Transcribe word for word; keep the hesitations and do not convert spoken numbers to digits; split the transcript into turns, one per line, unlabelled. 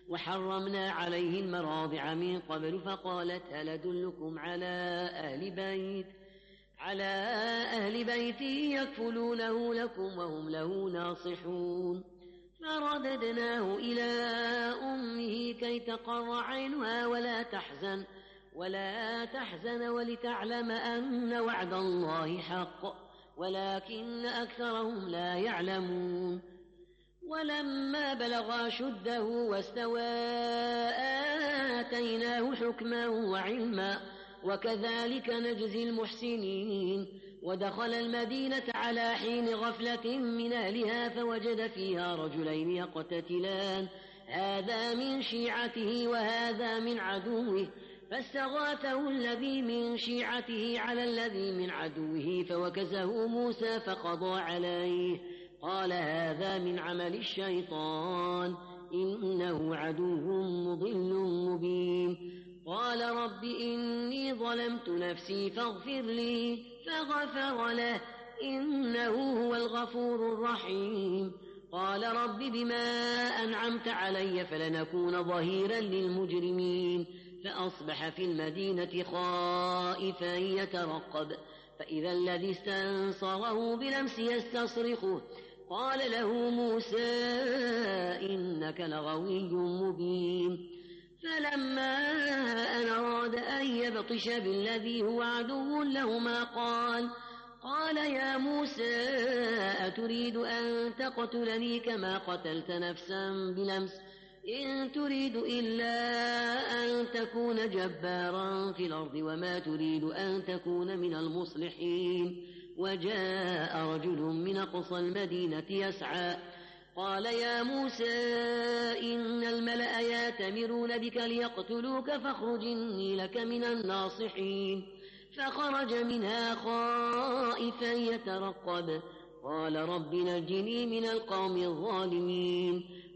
وحرمنا عليه المراضع من قبل فقالت هل أدلكم على أهل بيت على أهل بيت يكفلونه لكم وهم له ناصحون فرددناه إلى أمه كي تقر عينها ولا تحزن ولا تحزن ولتعلم أن وعد الله حق ولكن أكثرهم لا يعلمون ولما بلغ شده واستوى آتيناه حكما وعلما وكذلك نجزي المحسنين ودخل المدينة على حين غفلة من أهلها فوجد فيها رجلين يقتتلان هذا من شيعته وهذا من عدوه فاستغاثه الذي من شيعته على الذي من عدوه فوكزه موسى فقضى عليه قال هذا من عمل الشيطان إنه عدو مضل مبين قال رب إني ظلمت نفسي فاغفر لي فغفر له إنه هو الغفور الرحيم قال رب بما أنعمت علي فلنكون ظهيرا للمجرمين فأصبح في المدينة خائفا يترقب فإذا الذي استنصره بلمس يستصرخه قال له موسى إنك لغوي مبين فلما أن أراد أن يبطش بالذي هو عدو لهما قال قال يا موسى أتريد أن تقتلني كما قتلت نفسا بلمس إن تريد إلا أن تكون جبارا في الأرض وما تريد أن تكون من المصلحين وجاء رجل من أقصى المدينة يسعى قال يا موسى إن الملأ يأتمرون بك ليقتلوك فاخرج إني لك من الناصحين فخرج منها خائفا يترقب قال رب نجني من القوم الظالمين